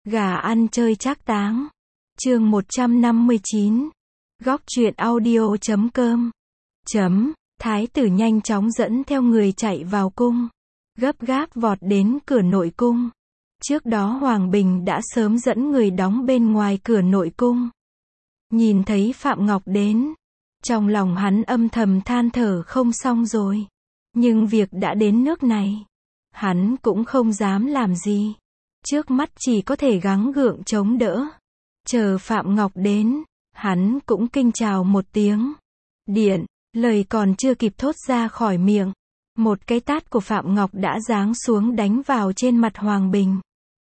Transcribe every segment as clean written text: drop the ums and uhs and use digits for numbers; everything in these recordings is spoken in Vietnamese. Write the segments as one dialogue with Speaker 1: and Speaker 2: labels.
Speaker 1: Gà ăn chơi trác táng. Chương 159. Góc truyện audio.com. Thái tử nhanh chóng dẫn theo người chạy vào cung, gấp gáp vọt đến cửa nội cung. Trước đó Hoàng Bình đã sớm dẫn người đóng bên ngoài cửa nội cung. Nhìn thấy Phạm Ngọc đến, trong lòng hắn âm thầm than thở không xong rồi. Nhưng việc đã đến nước này, hắn cũng không dám làm gì. Trước mắt chỉ có thể gắng gượng chống đỡ. Chờ Phạm Ngọc đến, hắn cũng kinh chào một tiếng. Điện, lời còn chưa kịp thốt ra khỏi miệng, một cái tát của Phạm Ngọc đã giáng xuống đánh vào trên mặt Hoàng Bình.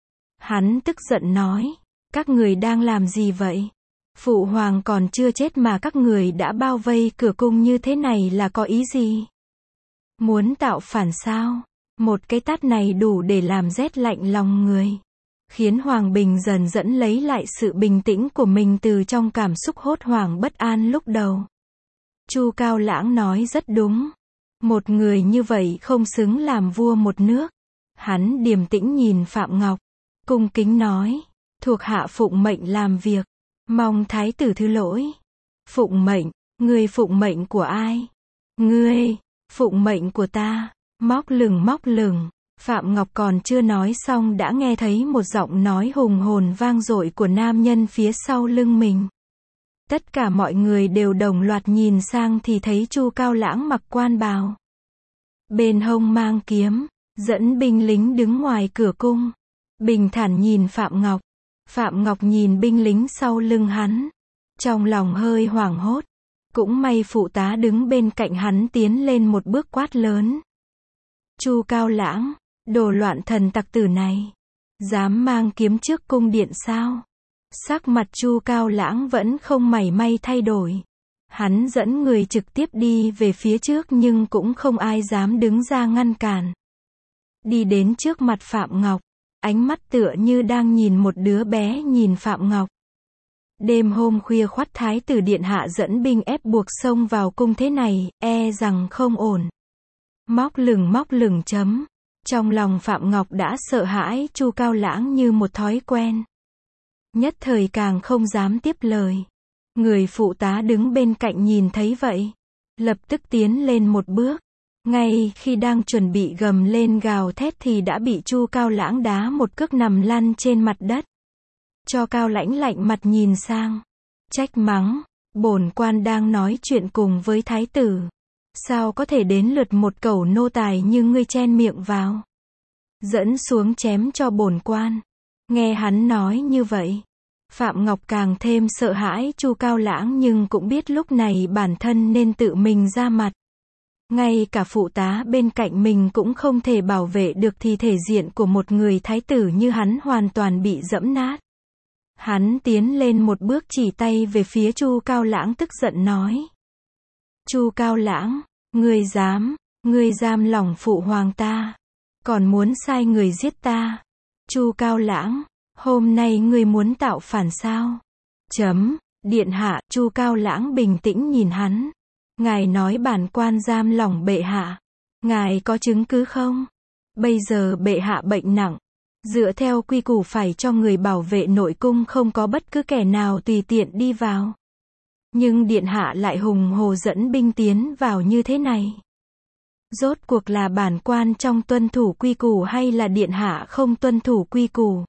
Speaker 1: Hắn tức giận nói, các người đang làm gì vậy? Phụ hoàng còn chưa chết mà các người đã bao vây cửa cung như thế này là có ý gì? Muốn tạo phản sao? Một cái tát này đủ để làm rét lạnh lòng người. Khiến Hoàng Bình dần dần lấy lại sự bình tĩnh của mình từ trong cảm xúc hốt hoảng bất an lúc đầu. Chu Cao Lãng nói rất đúng. Một người như vậy không xứng làm vua một nước. Hắn điềm tĩnh nhìn Phạm Ngọc, cung kính nói, thuộc hạ phụng mệnh làm việc, mong thái tử thứ lỗi. Phụng mệnh? Ngươi phụng mệnh của ai? Ngươi, phụng mệnh của ta. Móc lửng. Phạm Ngọc còn chưa nói xong đã nghe thấy một giọng nói hùng hồn vang dội của nam nhân phía sau lưng mình. Tất cả mọi người đều đồng loạt nhìn sang thì thấy Chu Cao Lãng mặc quan bào, bên hông mang kiếm, dẫn binh lính đứng ngoài cửa cung, bình thản nhìn Phạm Ngọc. Phạm Ngọc nhìn binh lính sau lưng hắn, trong lòng hơi hoảng hốt. Cũng may phụ tá đứng bên cạnh hắn tiến lên một bước quát lớn. Chu Cao Lãng, đồ loạn thần tặc tử này, dám mang kiếm trước cung điện sao? Sắc mặt Chu Cao Lãng vẫn không mảy may thay đổi. Hắn dẫn người trực tiếp đi về phía trước nhưng cũng không ai dám đứng ra ngăn cản. Đi đến trước mặt Phạm Ngọc, ánh mắt tựa như đang nhìn một đứa bé nhìn Phạm Ngọc. Đêm hôm khuya khoắt thái tử điện hạ dẫn binh ép buộc xông vào cung thế này, e rằng không ổn. Móc lửng. Trong lòng Phạm Ngọc đã sợ hãi Chu Cao Lãng như một thói quen. Nhất thời càng không dám tiếp lời. Người phụ tá đứng bên cạnh nhìn thấy vậy, lập tức tiến lên một bước. Ngay khi đang chuẩn bị gầm lên gào thét thì đã bị Chu Cao Lãng đá một cước nằm lăn trên mặt đất. Cho Cao Lãnh lạnh mặt nhìn sang, trách mắng, bổn quan đang nói chuyện cùng với thái tử. Sao có thể đến lượt một cẩu nô tài như ngươi chen miệng vào? Dẫn xuống chém cho bổn quan. Nghe hắn nói như vậy, Phạm Ngọc càng thêm sợ hãi Chu Cao Lãng nhưng cũng biết lúc này bản thân nên tự mình ra mặt. Ngay cả phụ tá bên cạnh mình cũng không thể bảo vệ được thì thể diện của một người thái tử như hắn hoàn toàn bị dẫm nát. Hắn tiến lên một bước chỉ tay về phía Chu Cao Lãng tức giận nói. Chu Cao Lãng, ngươi giam lỏng phụ hoàng ta, còn muốn sai người giết ta. Chu Cao Lãng, hôm nay ngươi muốn tạo phản sao? Điện hạ. Chu Cao Lãng bình tĩnh nhìn hắn. Ngài nói bản quan giam lỏng bệ hạ. Ngài có chứng cứ không? Bây giờ bệ hạ bệnh nặng. Dựa theo quy củ phải cho người bảo vệ nội cung không có bất cứ kẻ nào tùy tiện đi vào. Nhưng điện hạ lại hùng hồ dẫn binh tiến vào như thế này. Rốt cuộc là bản quan trong tuân thủ quy củ hay là điện hạ không tuân thủ quy củ?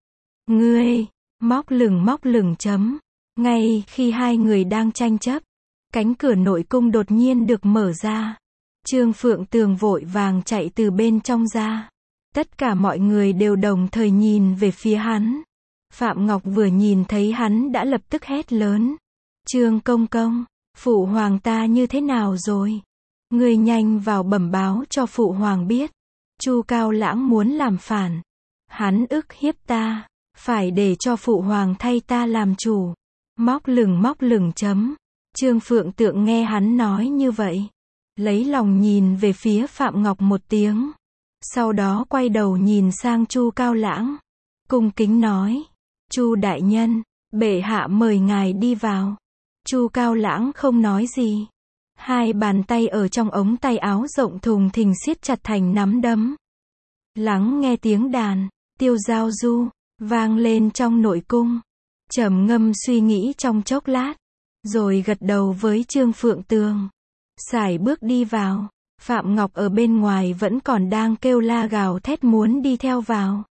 Speaker 1: Ngươi, móc lửng. Ngay khi hai người đang tranh chấp, cánh cửa nội cung đột nhiên được mở ra. Trương Phượng Tường vội vàng chạy từ bên trong ra. Tất cả mọi người đều đồng thời nhìn về phía hắn. Phạm Ngọc vừa nhìn thấy hắn đã lập tức hét lớn. Trương công công, phụ hoàng ta như thế nào rồi? Ngươi nhanh vào bẩm báo cho phụ hoàng biết. Chu Cao Lãng muốn làm phản. Hắn ức hiếp ta. Phải để cho phụ hoàng thay ta làm chủ. Móc lửng. Trương Phượng Tượng nghe hắn nói như vậy, lấy lòng nhìn về phía Phạm Ngọc một tiếng. Sau đó quay đầu nhìn sang Chu Cao Lãng, cung kính nói. Chu đại nhân, bệ hạ mời ngài đi vào. Chu Cao Lãng không nói gì. Hai bàn tay ở trong ống tay áo rộng thùng thình siết chặt thành nắm đấm. Lắng nghe tiếng đàn, Tiêu Giao Du, vang lên trong nội cung. Trầm ngâm suy nghĩ trong chốc lát, rồi gật đầu với Trương Phượng Tường. Sải bước đi vào. Phạm Ngọc ở bên ngoài vẫn còn đang kêu la gào thét muốn đi theo vào.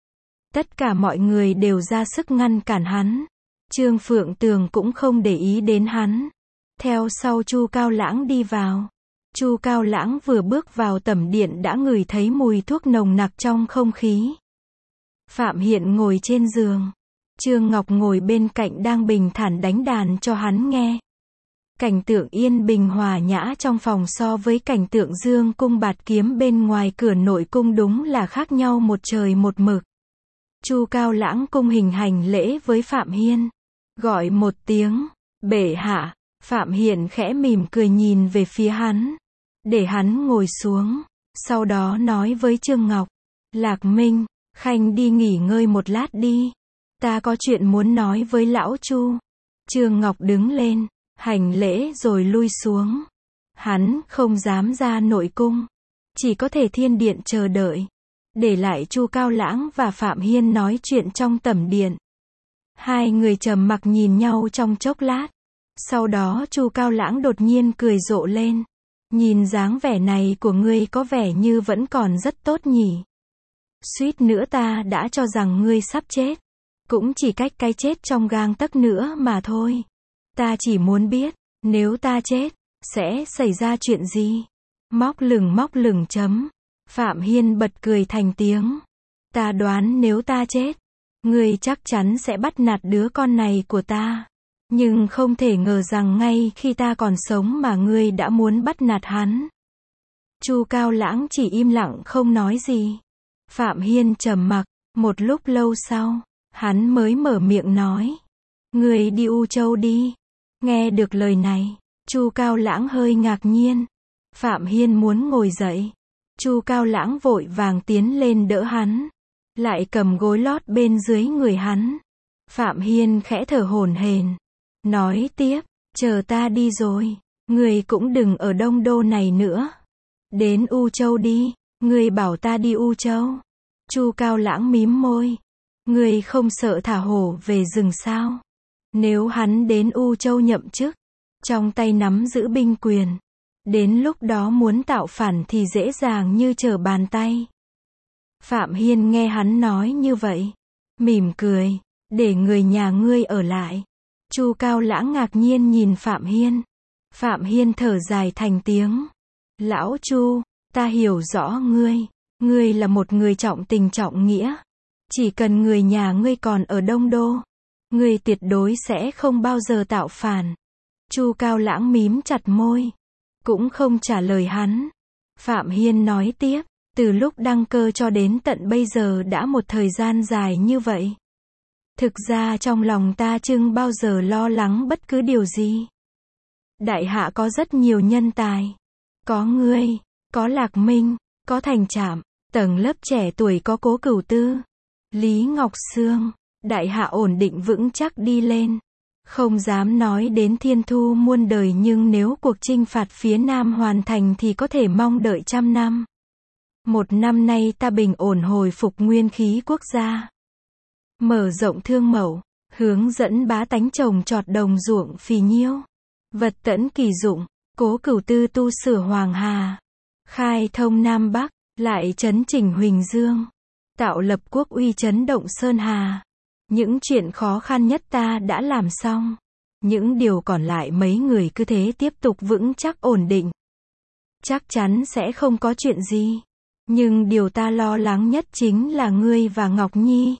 Speaker 1: Tất cả mọi người đều ra sức ngăn cản hắn. Trương Phượng Tường cũng không để ý đến hắn. Theo sau Chu Cao Lãng đi vào. Chu Cao Lãng vừa bước vào tẩm điện đã ngửi thấy mùi thuốc nồng nặc trong không khí. Phạm Hiện ngồi trên giường. Trương Ngọc ngồi bên cạnh đang bình thản đánh đàn cho hắn nghe. Cảnh tượng yên bình hòa nhã trong phòng so với cảnh tượng dương cung bạt kiếm bên ngoài cửa nội cung đúng là khác nhau một trời một mực. Chu Cao Lãng cung hình hành lễ với Phạm Hiên. Gọi một tiếng, bệ hạ. Phạm Hiên khẽ mỉm cười nhìn về phía hắn. Để hắn ngồi xuống. Sau đó nói với Trương Ngọc. Lạc Minh, Khanh đi nghỉ ngơi một lát đi. Ta có chuyện muốn nói với lão Chu. Trương Ngọc đứng lên, hành lễ rồi lui xuống. Hắn không dám ra nội cung. Chỉ có thể thiên điện chờ đợi. Để lại Chu Cao Lãng và Phạm Hiên nói chuyện trong tẩm điện. Hai người trầm mặc nhìn nhau trong chốc lát. Sau đó Chu Cao Lãng đột nhiên cười rộ lên. Nhìn dáng vẻ này của ngươi có vẻ như vẫn còn rất tốt nhỉ. Suýt nữa ta đã cho rằng ngươi sắp chết. Cũng chỉ cách cái chết trong gang tấc nữa mà thôi. Ta chỉ muốn biết, nếu ta chết, sẽ xảy ra chuyện gì? Móc lửng chấm. Phạm Hiên bật cười thành tiếng. Ta đoán nếu ta chết, ngươi chắc chắn sẽ bắt nạt đứa con này của ta. Nhưng không thể ngờ rằng ngay khi ta còn sống mà ngươi đã muốn bắt nạt hắn. Chu Cao Lãng chỉ im lặng không nói gì. Phạm Hiên trầm mặc, một lúc lâu sau, hắn mới mở miệng nói. Ngươi đi U Châu đi. Nghe được lời này, Chu Cao Lãng hơi ngạc nhiên. Phạm Hiên muốn ngồi dậy. Chu Cao Lãng vội vàng tiến lên đỡ hắn. Lại cầm gối lót bên dưới người hắn. Phạm Hiên khẽ thở hổn hển. Nói tiếp, chờ ta đi rồi. Ngươi cũng đừng ở Đông Đô này nữa. Đến U Châu đi. Ngươi bảo ta đi U Châu. Chu Cao Lãng mím môi. Ngươi không sợ thả hổ về rừng sao? Nếu hắn đến U Châu nhậm chức, trong tay nắm giữ binh quyền, đến lúc đó muốn tạo phản thì dễ dàng như trở bàn tay. Phạm Hiên nghe hắn nói như vậy, mỉm cười, để người nhà ngươi ở lại. Chu Cao Lãng ngạc nhiên nhìn Phạm Hiên. Phạm Hiên thở dài thành tiếng. Lão Chu, ta hiểu rõ ngươi. Ngươi là một người trọng tình trọng nghĩa. Chỉ cần người nhà ngươi còn ở Đông Đô, ngươi tuyệt đối sẽ không bao giờ tạo phản. Chu Cao Lãng mím chặt môi, cũng không trả lời hắn. Phạm Hiên nói tiếp, từ lúc đăng cơ cho đến tận bây giờ đã một thời gian dài như vậy. Thực ra trong lòng ta chừng bao giờ lo lắng bất cứ điều gì. Đại hạ có rất nhiều nhân tài. Có ngươi, có Lạc Minh, có Thành Trạm, tầng lớp trẻ tuổi có Cố Cửu Tư, Lý Ngọc Sương. Đại hạ ổn định vững chắc đi lên. Không dám nói đến thiên thu muôn đời nhưng nếu cuộc chinh phạt phía Nam hoàn thành thì có thể mong đợi 100 năm. Một năm nay ta bình ổn hồi phục nguyên khí quốc gia. Mở rộng thương mẫu, hướng dẫn bá tánh trồng trọt đồng ruộng phì nhiêu. Vật tẫn kỳ dụng, Cố Cửu Tư tu sửa Hoàng Hà. Khai thông Nam Bắc, lại chấn chỉnh Huỳnh Dương. Tạo lập quốc uy chấn động Sơn Hà. Những chuyện khó khăn nhất ta đã làm xong. Những điều còn lại mấy người cứ thế tiếp tục vững chắc ổn định. Chắc chắn sẽ không có chuyện gì. Nhưng điều ta lo lắng nhất chính là ngươi và Ngọc Nhi.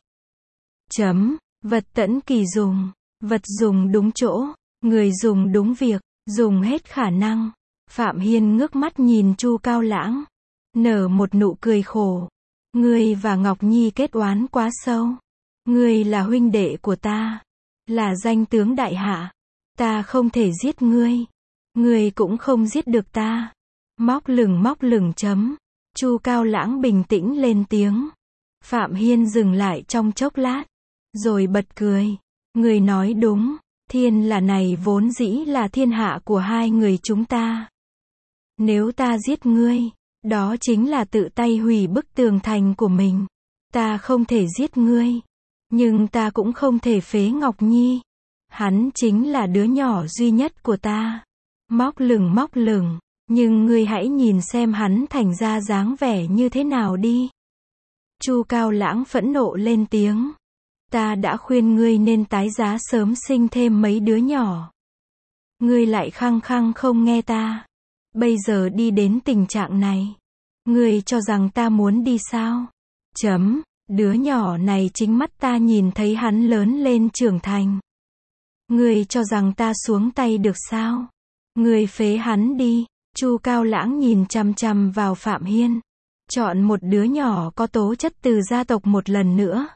Speaker 1: Vật tẫn kỳ dùng. Vật dùng đúng chỗ. Người dùng đúng việc. Dùng hết khả năng. Phạm Hiên ngước mắt nhìn Chu Cao Lãng. Nở một nụ cười khổ. Ngươi và Ngọc Nhi kết oán quá sâu. Ngươi là huynh đệ của ta. Là danh tướng đại hạ. Ta không thể giết ngươi. Ngươi cũng không giết được ta. Móc lửng chấm. Chu Cao Lãng bình tĩnh lên tiếng. Phạm Hiên dừng lại trong chốc lát. Rồi bật cười. Ngươi nói đúng. Thiên là này vốn dĩ là thiên hạ của hai người chúng ta. Nếu ta giết ngươi, đó chính là tự tay hủy bức tường thành của mình. Ta không thể giết ngươi. Nhưng ta cũng không thể phế Ngọc Nhi. Hắn chính là đứa nhỏ duy nhất của ta. Móc lửng, nhưng ngươi hãy nhìn xem hắn thành ra dáng vẻ như thế nào đi. Chu Cao Lãng phẫn nộ lên tiếng. Ta đã khuyên ngươi nên tái giá sớm sinh thêm mấy đứa nhỏ. Ngươi lại khăng khăng không nghe ta. Bây giờ đi đến tình trạng này. Ngươi cho rằng ta muốn đi sao? Đứa nhỏ này chính mắt ta nhìn thấy hắn lớn lên trưởng thành. Ngươi cho rằng ta xuống tay được sao? Ngươi phế hắn đi. Chu Cao Lãng nhìn chằm chằm vào Phạm Hiên. Chọn một đứa nhỏ có tố chất từ gia tộc một lần nữa.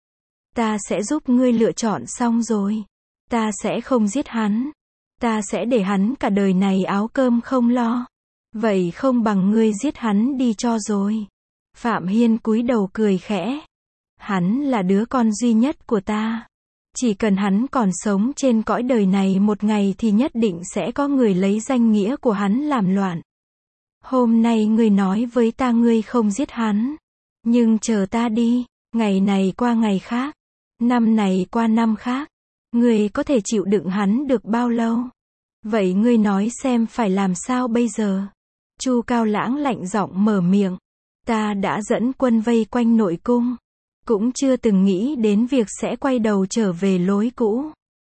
Speaker 1: Ta sẽ giúp ngươi lựa chọn xong rồi. Ta sẽ không giết hắn. Ta sẽ để hắn cả đời này áo cơm không lo. Vậy không bằng ngươi giết hắn đi cho rồi. Phạm Hiên cúi đầu cười khẽ. Hắn là đứa con duy nhất của ta. Chỉ cần hắn còn sống trên cõi đời này một ngày thì nhất định sẽ có người lấy danh nghĩa của hắn làm loạn. Hôm nay ngươi nói với ta ngươi không giết hắn. Nhưng chờ ta đi, ngày này qua ngày khác, năm này qua năm khác. Ngươi có thể chịu đựng hắn được bao lâu? Vậy ngươi nói xem phải làm sao bây giờ? Chu Cao Lãng lạnh giọng mở miệng. Ta đã dẫn quân vây quanh nội cung. Cũng chưa từng nghĩ đến việc sẽ quay đầu trở về lối cũ.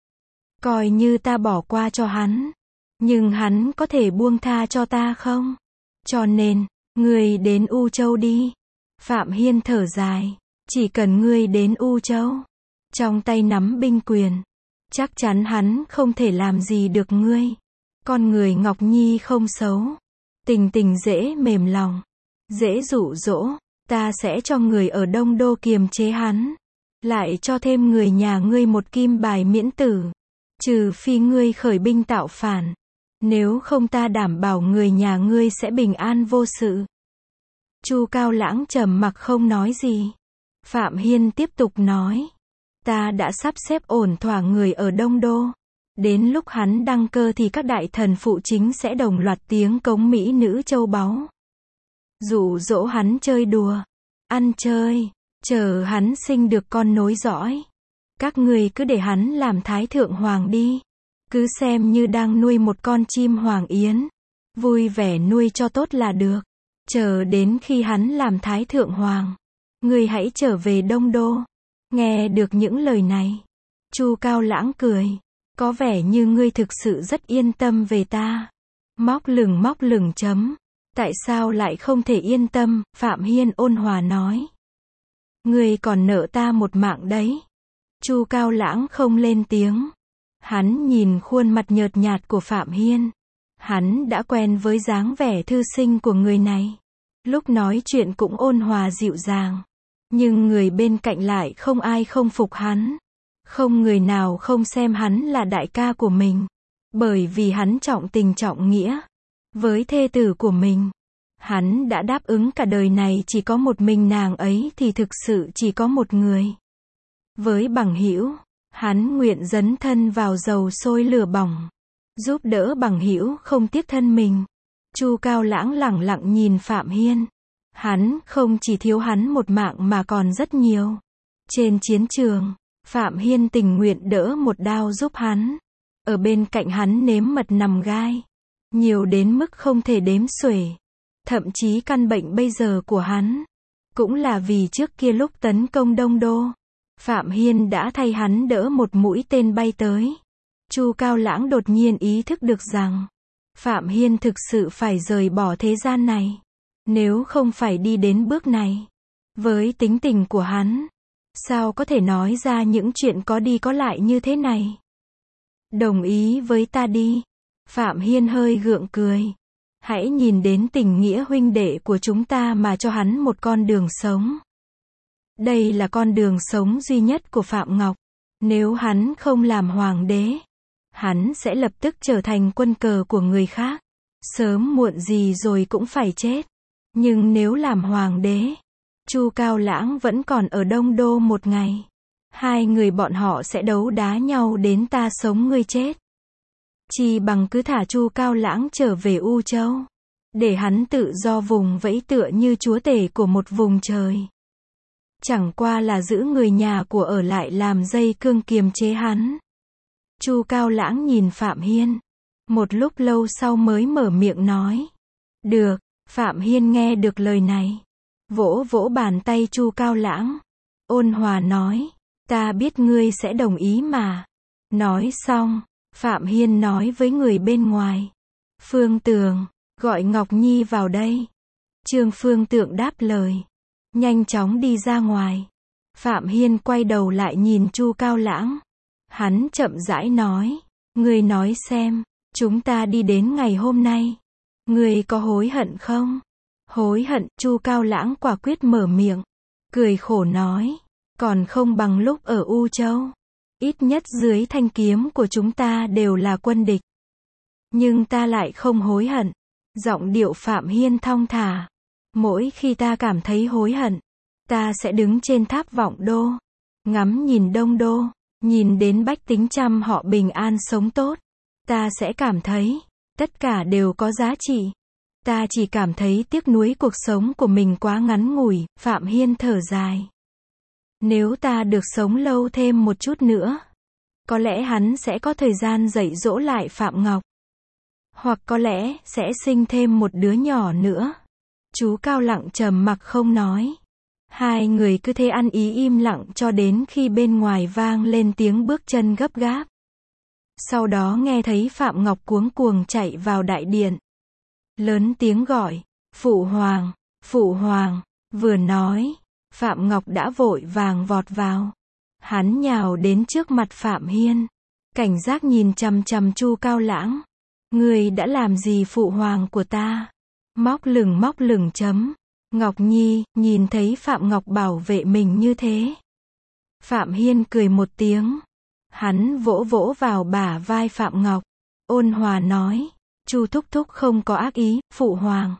Speaker 1: Coi như ta bỏ qua cho hắn. Nhưng hắn có thể buông tha cho ta không? Cho nên, ngươi đến U Châu đi. Phạm Hiên thở dài. Chỉ cần ngươi đến U Châu. Trong tay nắm binh quyền. Chắc chắn hắn không thể làm gì được ngươi. Con người Ngọc Nhi không xấu. Tình tình dễ mềm lòng. Dễ dụ dỗ. Ta sẽ cho người ở Đông Đô kiềm chế hắn. Lại cho thêm người nhà ngươi một kim bài miễn tử. Trừ phi ngươi khởi binh tạo phản. Nếu không ta đảm bảo người nhà ngươi sẽ bình an vô sự. Chu Cao Lãng trầm mặc không nói gì. Phạm Hiên tiếp tục nói. Ta đã sắp xếp ổn thỏa người ở Đông Đô. Đến lúc hắn đăng cơ thì các đại thần phụ chính sẽ đồng loạt tiếng cống mỹ nữ châu báu. Dụ dỗ hắn chơi đùa. Ăn chơi. Chờ hắn sinh được con nối dõi. Các ngươi cứ để hắn làm thái thượng hoàng đi. Cứ xem như đang nuôi một con chim hoàng yến. Vui vẻ nuôi cho tốt là được. Chờ đến khi hắn làm thái thượng hoàng. Ngươi hãy trở về Đông Đô. Nghe được những lời này. Chu Cao Lãng cười. Có vẻ như ngươi thực sự rất yên tâm về ta. Móc lửng chấm. Tại sao lại không thể yên tâm? Phạm Hiên ôn hòa nói. Ngươi còn nợ ta một mạng đấy. Chu Cao Lãng không lên tiếng. Hắn nhìn khuôn mặt nhợt nhạt của Phạm Hiên. Hắn đã quen với dáng vẻ thư sinh của người này. Lúc nói chuyện cũng ôn hòa dịu dàng. Nhưng người bên cạnh lại không ai không phục hắn. Không người nào không xem hắn là đại ca của mình. Bởi vì hắn trọng tình trọng nghĩa. Với thê tử của mình. Hắn đã đáp ứng cả đời này chỉ có một mình nàng ấy thì thực sự chỉ có một người. Với bằng hữu, hắn nguyện dấn thân vào dầu sôi lửa bỏng. Giúp đỡ bằng hữu không tiếc thân mình. Chu Cao Lãng lẳng lặng nhìn Phạm Hiên. Hắn không chỉ thiếu hắn một mạng mà còn rất nhiều. Trên chiến trường, Phạm Hiên tình nguyện đỡ một đao giúp hắn. Ở bên cạnh hắn nếm mật nằm gai. Nhiều đến mức không thể đếm xuể. Thậm chí căn bệnh bây giờ của hắn. Cũng là vì trước kia lúc tấn công Đông Đô. Phạm Hiên đã thay hắn đỡ một mũi tên bay tới. Chu Cao Lãng đột nhiên ý thức được rằng. Phạm Hiên thực sự phải rời bỏ thế gian này. Nếu không phải đi đến bước này. Với tính tình của hắn. Sao có thể nói ra những chuyện có đi có lại như thế này? Đồng ý với ta đi. Phạm Hiên hơi gượng cười. Hãy nhìn đến tình nghĩa huynh đệ của chúng ta mà cho hắn một con đường sống. Đây là con đường sống duy nhất của Phạm Ngọc. Nếu hắn không làm hoàng đế, hắn sẽ lập tức trở thành quân cờ của người khác. Sớm muộn gì rồi cũng phải chết. Nhưng nếu làm hoàng đế, Chu Cao Lãng vẫn còn ở Đông Đô một ngày. Hai người bọn họ sẽ đấu đá nhau đến ta sống ngươi chết. Chỉ bằng cứ thả Chu Cao Lãng trở về U Châu. Để hắn tự do vùng vẫy tựa như chúa tể của một vùng trời. Chẳng qua là giữ người nhà của ở lại làm dây cương kiềm chế hắn. Chu Cao Lãng nhìn Phạm Hiên. Một lúc lâu sau mới mở miệng nói. Được, Phạm Hiên nghe được lời này. Vỗ vỗ bàn tay Chu Cao Lãng. Ôn hòa nói. Ta biết ngươi sẽ đồng ý mà. Nói xong, Phạm Hiên nói với người bên ngoài. Phương Tường, gọi Ngọc Nhi vào đây. Trương Phương Tượng đáp lời. Nhanh chóng đi ra ngoài. Phạm Hiên quay đầu lại nhìn Chu Cao Lãng. Hắn chậm rãi nói. Ngươi nói xem, chúng ta đi đến ngày hôm nay. Ngươi có hối hận không? Hối hận, Chu Cao Lãng quả quyết mở miệng. Cười khổ nói. Còn không bằng lúc ở U Châu. Ít nhất dưới thanh kiếm của chúng ta đều là quân địch. Nhưng ta lại không hối hận. Giọng điệu Phạm Hiên thong thả. Mỗi khi ta cảm thấy hối hận, ta sẽ đứng trên tháp Vọng Đô, ngắm nhìn Đông Đô, nhìn đến bách tính trăm họ bình an sống tốt. Ta sẽ cảm thấy, tất cả đều có giá trị. Ta chỉ cảm thấy tiếc nuối cuộc sống của mình quá ngắn ngủi, Phạm Hiên thở dài. Nếu ta được sống lâu thêm một chút nữa, có lẽ hắn sẽ có thời gian dạy dỗ lại Phạm Ngọc. Hoặc có lẽ, sẽ sinh thêm một đứa nhỏ nữa. Chú Cao lặng trầm mặc không nói. Hai người cứ thế ăn ý im lặng cho đến khi bên ngoài vang lên tiếng bước chân gấp gáp. Sau đó nghe thấy Phạm Ngọc cuống cuồng chạy vào đại điện. Lớn tiếng gọi, Phụ Hoàng, Phụ Hoàng, vừa nói, Phạm Ngọc đã vội vàng vọt vào. Hắn nhào đến trước mặt Phạm Hiên. Cảnh giác nhìn chằm chằm Chu Cao Lãng. Ngươi đã làm gì Phụ Hoàng của ta? Móc lửng chấm. Ngọc Nhi, nhìn thấy Phạm Ngọc bảo vệ mình như thế. Phạm Hiên cười một tiếng. Hắn vỗ vỗ vào bả vai Phạm Ngọc. Ôn hòa nói. Chu thúc thúc không có ác ý, Phụ Hoàng.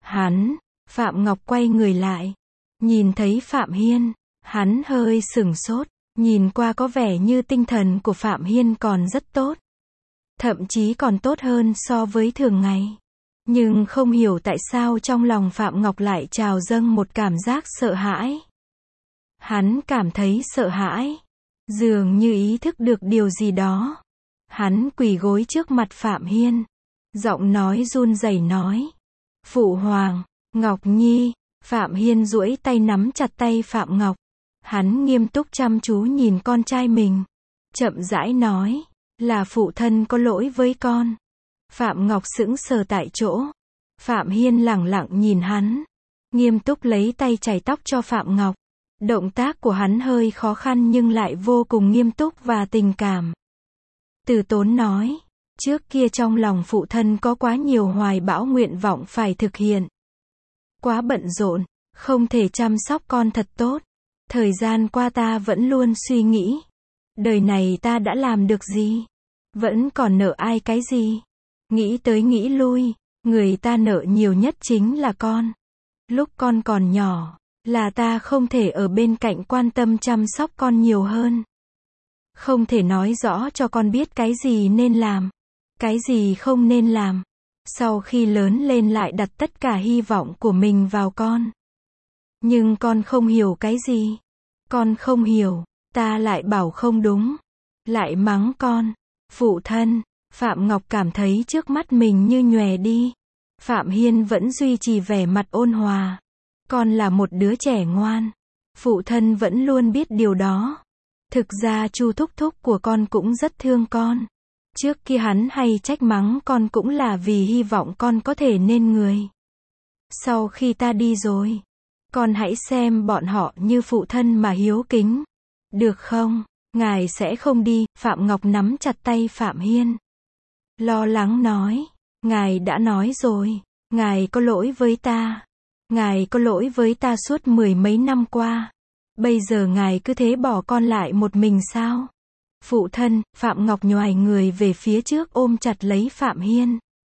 Speaker 1: Phạm Ngọc quay người lại. Nhìn thấy Phạm Hiên. Hắn hơi sửng sốt. Nhìn qua có vẻ như tinh thần của Phạm Hiên còn rất tốt. Thậm chí còn tốt hơn so với thường ngày. Nhưng không hiểu tại sao trong lòng Phạm Ngọc lại trào dâng một cảm giác sợ hãi. Hắn cảm thấy sợ hãi. Dường như ý thức được điều gì đó. Hắn quỳ gối trước mặt Phạm Hiên. Giọng nói run rẩy nói. Phụ Hoàng, Ngọc Nhi. Phạm Hiên duỗi tay nắm chặt tay Phạm Ngọc. Hắn nghiêm túc chăm chú nhìn con trai mình. Chậm rãi nói. Là phụ thân có lỗi với con. Phạm Ngọc sững sờ tại chỗ. Phạm Hiên lẳng lặng nhìn hắn. Nghiêm túc lấy tay chải tóc cho Phạm Ngọc. Động tác của hắn hơi khó khăn nhưng lại vô cùng nghiêm túc và tình cảm. Từ Tốn nói. Trước kia trong lòng phụ thân có quá nhiều hoài bão nguyện vọng phải thực hiện. Quá bận rộn, không thể chăm sóc con thật tốt. Thời gian qua ta vẫn luôn suy nghĩ. Đời này ta đã làm được gì? Vẫn còn nợ ai cái gì? Nghĩ tới nghĩ lui, người ta nợ nhiều nhất chính là con. Lúc con còn nhỏ, là ta không thể ở bên cạnh quan tâm chăm sóc con nhiều hơn. Không thể nói rõ cho con biết cái gì nên làm, cái gì không nên làm. Sau khi lớn lên lại đặt tất cả hy vọng của mình vào con. Nhưng con không hiểu cái gì. Con không hiểu, ta lại bảo không đúng. Lại mắng con. Phụ thân, Phạm Ngọc cảm thấy trước mắt mình như nhòe đi. Phạm Hiên vẫn duy trì vẻ mặt ôn hòa. Con là một đứa trẻ ngoan. Phụ thân vẫn luôn biết điều đó. Thực ra Chu thúc thúc của con cũng rất thương con. Trước kia hắn hay trách mắng con cũng là vì hy vọng con có thể nên người. Sau khi ta đi rồi, con hãy xem bọn họ như phụ thân mà hiếu kính. Được không? Ngài sẽ không đi. Phạm Ngọc nắm chặt tay Phạm Hiên. Lo lắng nói. Ngài đã nói rồi. Ngài có lỗi với ta. Ngài có lỗi với ta suốt 10 mấy năm qua. Bây giờ ngài cứ thế bỏ con lại một mình sao? Phụ thân, Phạm Ngọc nhoài người về phía trước ôm chặt lấy Phạm Hiên.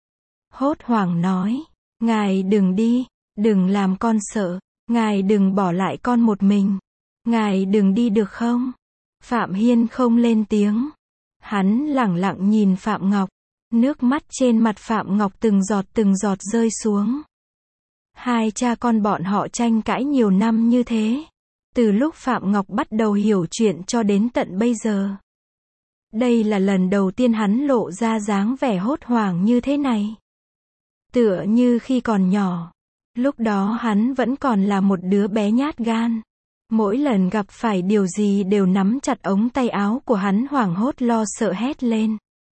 Speaker 1: Hốt hoảng nói. Ngài đừng đi. Đừng làm con sợ. Ngài đừng bỏ lại con một mình. Ngài đừng đi được không? Phạm Hiên không lên tiếng. Hắn lẳng lặng nhìn Phạm Ngọc. Nước mắt trên mặt Phạm Ngọc từng giọt rơi xuống. Hai cha con bọn họ tranh cãi nhiều năm như thế. từ lúc Phạm Ngọc bắt đầu hiểu chuyện cho đến tận bây giờ. Đây là lần đầu tiên hắn lộ ra dáng vẻ hốt hoảng như thế này. Tựa như khi còn nhỏ. Lúc đó hắn vẫn còn là một đứa bé nhát gan. Mỗi lần gặp phải điều gì đều nắm chặt ống tay áo của hắn hoảng hốt lo sợ hét lên.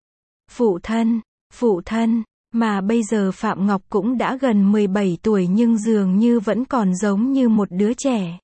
Speaker 1: Phụ thân, mà bây giờ Phạm Ngọc cũng đã gần 17 tuổi nhưng dường như vẫn còn giống như một đứa trẻ.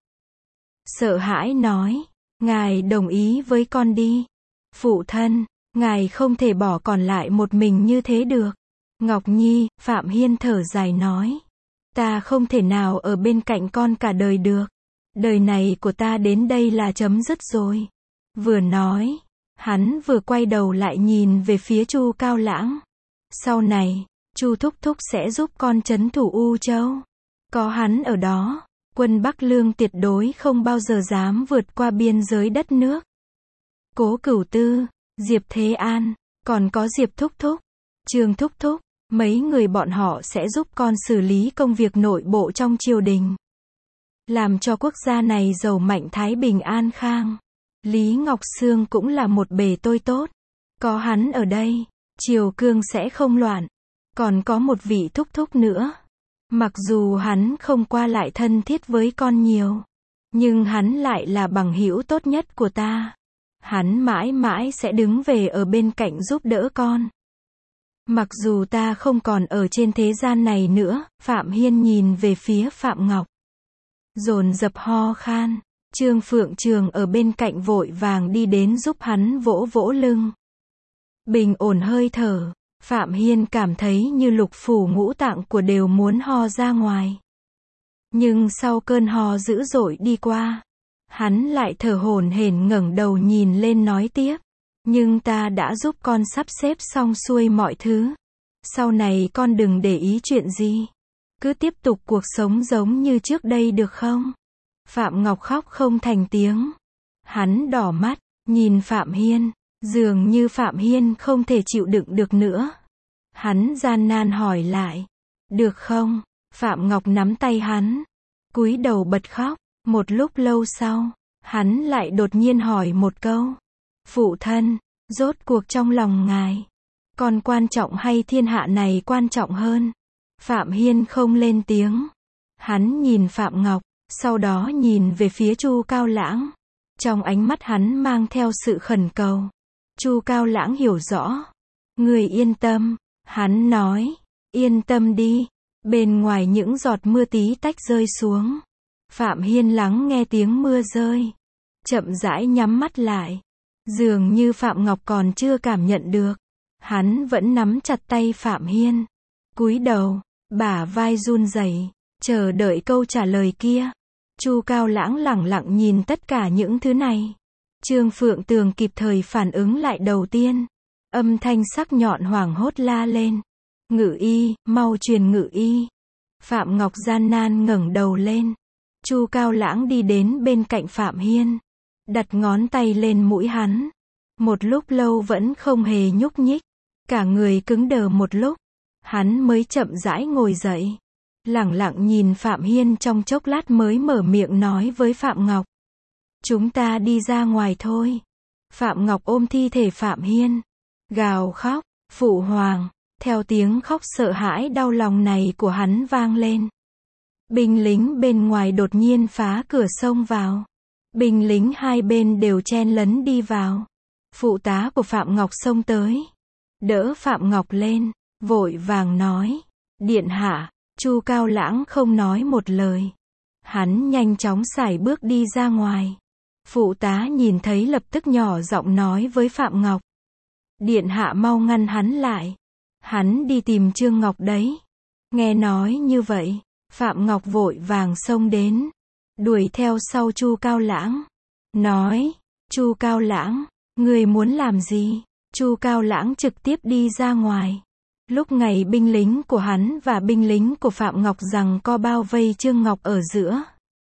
Speaker 1: Sợ hãi nói, ngài đồng ý với con đi. Phụ thân, ngài không thể bỏ con lại một mình như thế được. Ngọc Nhi, Phạm Hiên thở dài nói. Ta không thể nào ở bên cạnh con cả đời được. Đời này của ta đến đây là chấm dứt rồi. Vừa nói, hắn vừa quay đầu lại nhìn về phía Chu Cao Lãng. Sau này, Chu thúc thúc sẽ giúp con trấn thủ U Châu. Có hắn ở đó, quân Bắc Lương tuyệt đối không bao giờ dám vượt qua biên giới đất nước. Cố Cửu Tư, Diệp Thế An, còn có Diệp thúc thúc, Trương thúc thúc, mấy người bọn họ sẽ giúp con xử lý công việc nội bộ trong triều đình. Làm cho quốc gia này giàu mạnh thái bình an khang. Lý Ngọc Sương cũng là một bề tôi tốt. Có hắn ở đây, triều cương sẽ không loạn. Còn có một vị thúc thúc nữa. Mặc dù hắn không qua lại thân thiết với con nhiều, nhưng hắn lại là bằng hữu tốt nhất của ta. Hắn mãi mãi sẽ đứng về ở bên cạnh giúp đỡ con. Mặc dù ta không còn ở trên thế gian này nữa, Phạm Hiên nhìn về phía Phạm Ngọc. Dồn dập ho khan, Trương Phượng Trường ở bên cạnh vội vàng đi đến giúp hắn vỗ vỗ lưng. Bình ổn hơi thở, Phạm Hiên cảm thấy như lục phủ ngũ tạng của đều muốn ho ra ngoài. Nhưng sau cơn ho dữ dội đi qua, hắn lại thở hổn hển ngẩng đầu nhìn lên nói tiếp. Nhưng ta đã giúp con sắp xếp xong xuôi mọi thứ. Sau này con đừng để ý chuyện gì. Cứ tiếp tục cuộc sống giống như trước đây được không? Phạm Ngọc khóc không thành tiếng. Hắn đỏ mắt, nhìn Phạm Hiên. Dường như Phạm Hiên không thể chịu đựng được nữa. Hắn gian nan hỏi lại. Được không? Phạm Ngọc nắm tay hắn. Cúi đầu bật khóc. Một lúc lâu sau, hắn lại đột nhiên hỏi một câu. Phụ thân, rốt cuộc trong lòng ngài, con quan trọng hay thiên hạ này quan trọng hơn? Phạm Hiên không lên tiếng. Hắn nhìn Phạm Ngọc, sau đó nhìn về phía Chu Cao Lãng. Trong ánh mắt hắn mang theo sự khẩn cầu. Chu Cao Lãng hiểu rõ. Người yên tâm, hắn nói. Yên tâm đi. Bên ngoài những giọt mưa tí tách rơi xuống. Phạm Hiên lắng nghe tiếng mưa rơi. Chậm rãi nhắm mắt lại. Dường như Phạm Ngọc còn chưa cảm nhận được. Hắn vẫn nắm chặt tay Phạm Hiên. Cúi đầu, bả vai run rẩy, chờ đợi câu trả lời kia. Chu Cao Lãng lẳng lặng nhìn tất cả những thứ này. Trương Phượng Tường kịp thời phản ứng lại đầu tiên. Âm thanh sắc nhọn hoảng hốt la lên. Ngự y, mau truyền ngự y. Phạm Ngọc gian nan ngẩng đầu lên. Chu Cao Lãng đi đến bên cạnh Phạm Hiên. Đặt ngón tay lên mũi hắn. Một lúc lâu vẫn không hề nhúc nhích. Cả người cứng đờ một lúc. Hắn mới chậm rãi ngồi dậy. Lẳng lặng nhìn Phạm Hiên trong chốc lát mới mở miệng nói với Phạm Ngọc. Chúng ta đi ra ngoài thôi. Phạm Ngọc ôm thi thể Phạm Hiên. Gào khóc, phụ hoàng. Theo tiếng khóc sợ hãi đau lòng này của hắn vang lên. Binh lính bên ngoài đột nhiên phá cửa xông vào. Binh lính hai bên đều chen lấn đi vào. Phụ tá của Phạm Ngọc xông tới. Đỡ Phạm Ngọc lên. Vội vàng nói. Điện hạ. Chu Cao Lãng không nói một lời. Hắn nhanh chóng sải bước đi ra ngoài. Phụ tá nhìn thấy lập tức nhỏ giọng nói với Phạm Ngọc. Điện hạ mau ngăn hắn lại. Hắn đi tìm Trương Ngọc đấy. Nghe nói như vậy, Phạm Ngọc vội vàng xông đến. Đuổi theo sau Chu Cao Lãng. Nói, Chu Cao Lãng, người muốn làm gì? Chu Cao Lãng trực tiếp đi ra ngoài. Lúc này binh lính của hắn và binh lính của Phạm Ngọc giằng co bao vây Trương Ngọc ở giữa.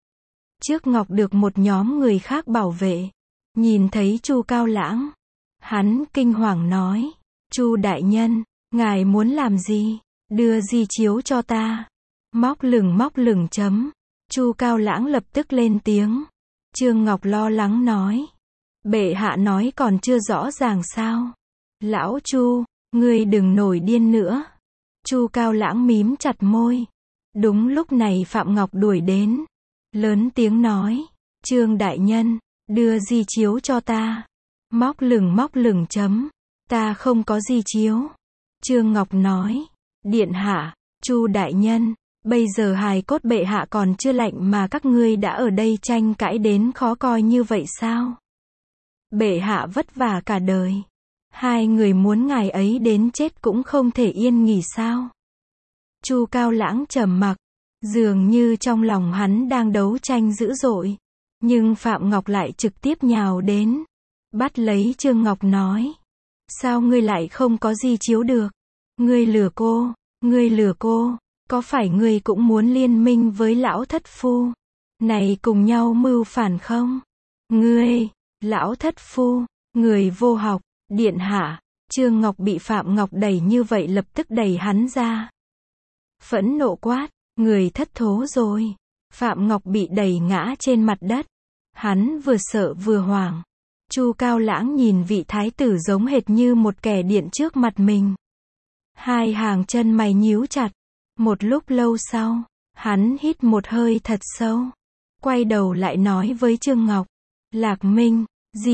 Speaker 1: Trước Ngọc được một nhóm người khác bảo vệ. Nhìn thấy Chu Cao Lãng, hắn kinh hoàng nói, Chu đại nhân, ngài muốn làm gì? Đưa di chiếu cho ta. Móc lửng chấm. Chu Cao Lãng lập tức lên tiếng. Trương Ngọc lo lắng nói. Bệ hạ nói còn chưa rõ ràng sao? Lão Chu, ngươi đừng nổi điên nữa. Chu Cao Lãng mím chặt môi. Đúng lúc này Phạm Ngọc đuổi đến. Lớn tiếng nói. Trương đại nhân, đưa di chiếu cho ta. Móc lửng chấm. Ta không có di chiếu. Trương Ngọc nói. Điện hạ, Chu đại nhân, bây giờ hài cốt bệ hạ còn chưa lạnh mà các ngươi đã ở đây tranh cãi đến khó coi như vậy sao? Bệ hạ vất vả cả đời. Hai người muốn ngài ấy đến chết cũng không thể yên nghỉ sao? Chu Cao Lãng trầm mặc, dường như trong lòng hắn đang đấu tranh dữ dội. Nhưng Phạm Ngọc lại trực tiếp nhào đến, bắt lấy Trương Ngọc nói. Sao ngươi lại không có di chiếu được? Ngươi lừa cô, có phải ngươi cũng muốn liên minh với lão thất phu này cùng nhau mưu phản không? Ngươi, lão thất phu, người vô học, điện hạ. Trương Ngọc bị Phạm Ngọc đẩy như vậy lập tức đẩy hắn ra. Phẫn nộ quát, người thất thố rồi. Phạm Ngọc bị đẩy ngã trên mặt đất. Hắn vừa sợ vừa hoảng. Chu Cao Lãng nhìn vị thái tử giống hệt như một kẻ điện trước mặt mình. Hai hàng chân mày nhíu chặt. Một lúc lâu sau, hắn hít một hơi thật sâu. Quay đầu lại nói với Trương Ngọc. Lạc Minh,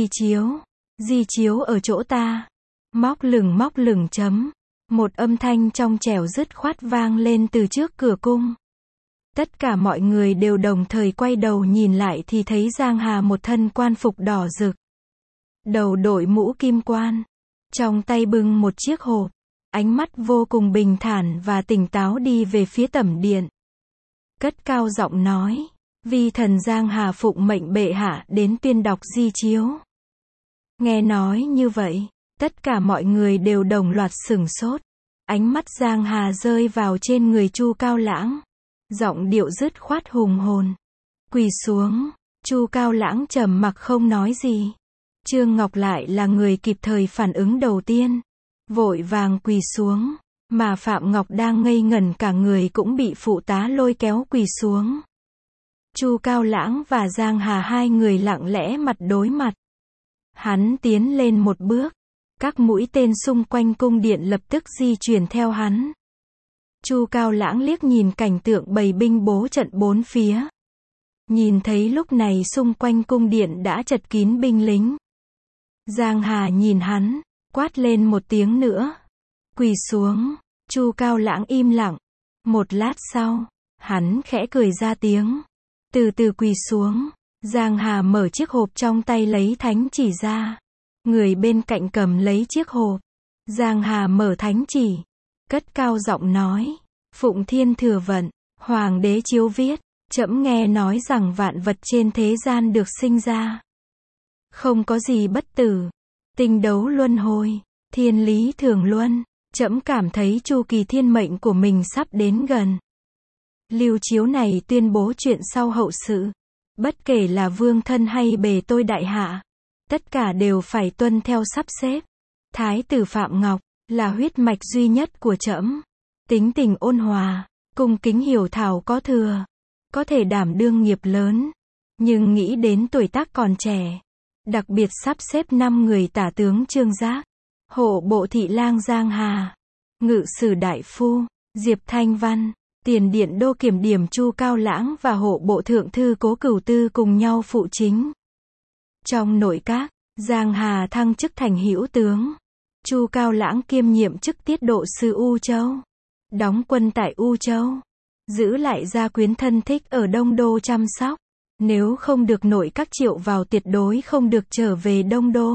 Speaker 1: di chiếu ở chỗ ta. Móc lửng chấm. Một âm thanh trong trẻo dứt khoát vang lên từ trước cửa cung. Tất cả mọi người đều đồng thời quay đầu nhìn lại thì thấy Giang Hà một thân quan phục đỏ rực. Đầu đội mũ kim quan. Trong tay bưng một chiếc hộp. Ánh mắt vô cùng bình thản và tỉnh táo đi về phía tẩm điện. Cất cao giọng nói. Vi thần Giang Hà phụng mệnh bệ hạ đến tuyên đọc di chiếu. Nghe nói như vậy, tất cả mọi người đều đồng loạt sửng sốt. Ánh mắt Giang Hà rơi vào trên người Chu Cao Lãng. Giọng điệu dứt khoát hùng hồn. Quỳ xuống. Chu Cao Lãng trầm mặc không nói gì. Trương Ngọc lại là người kịp thời phản ứng đầu tiên. Vội vàng quỳ xuống. Mà Phạm Ngọc đang ngây ngẩn cả người cũng bị phụ tá lôi kéo quỳ xuống. Chu Cao Lãng và Giang Hà hai người lặng lẽ mặt đối mặt. Hắn tiến lên một bước. Các mũi tên xung quanh cung điện lập tức di chuyển theo hắn. Chu Cao Lãng liếc nhìn cảnh tượng bầy binh bố trận bốn phía. Nhìn thấy lúc này xung quanh cung điện đã chật kín binh lính. Giang Hà nhìn hắn, quát lên một tiếng nữa. Quỳ xuống. Chu Cao Lãng im lặng. Một lát sau, hắn khẽ cười ra tiếng. Từ từ quỳ xuống. Giang Hà mở chiếc hộp trong tay lấy thánh chỉ ra. Người bên cạnh cầm lấy chiếc hộp. Giang Hà mở thánh chỉ. Cất cao giọng nói. Phụng Thiên Thừa Vận, Hoàng đế chiếu viết. Trẫm nghe nói rằng vạn vật trên thế gian được sinh ra. Không có gì bất tử. Tinh đấu luân hồi. Thiên lý thường luân. Trẫm cảm thấy chu kỳ thiên mệnh của mình sắp đến gần. Lưu chiếu này tuyên bố chuyện sau hậu sự. Bất kể là vương thân hay bề tôi đại hạ. Tất cả đều phải tuân theo sắp xếp. Thái tử Phạm Ngọc là huyết mạch duy nhất của trẫm. Tính tình ôn hòa, cung kính hiểu thảo có thừa. Có thể đảm đương nghiệp lớn. Nhưng nghĩ đến tuổi tác còn trẻ. Đặc biệt sắp xếp 5 người tả tướng Trương Giác. Hộ bộ thị lang Giang Hà. Ngự sử đại phu, Diệp Thanh Văn. Tiền điện đô kiểm điểm Chu Cao Lãng và hộ bộ thượng thư Cố Cửu Tư cùng nhau phụ chính. Trong nội các, Giang Hà thăng chức thành hữu tướng. Chu Cao Lãng kiêm nhiệm chức tiết độ sư U Châu. Đóng quân tại U Châu. Giữ lại gia quyến thân thích ở Đông Đô chăm sóc. Nếu không được nội các triệu vào tuyệt đối không được trở về Đông Đô.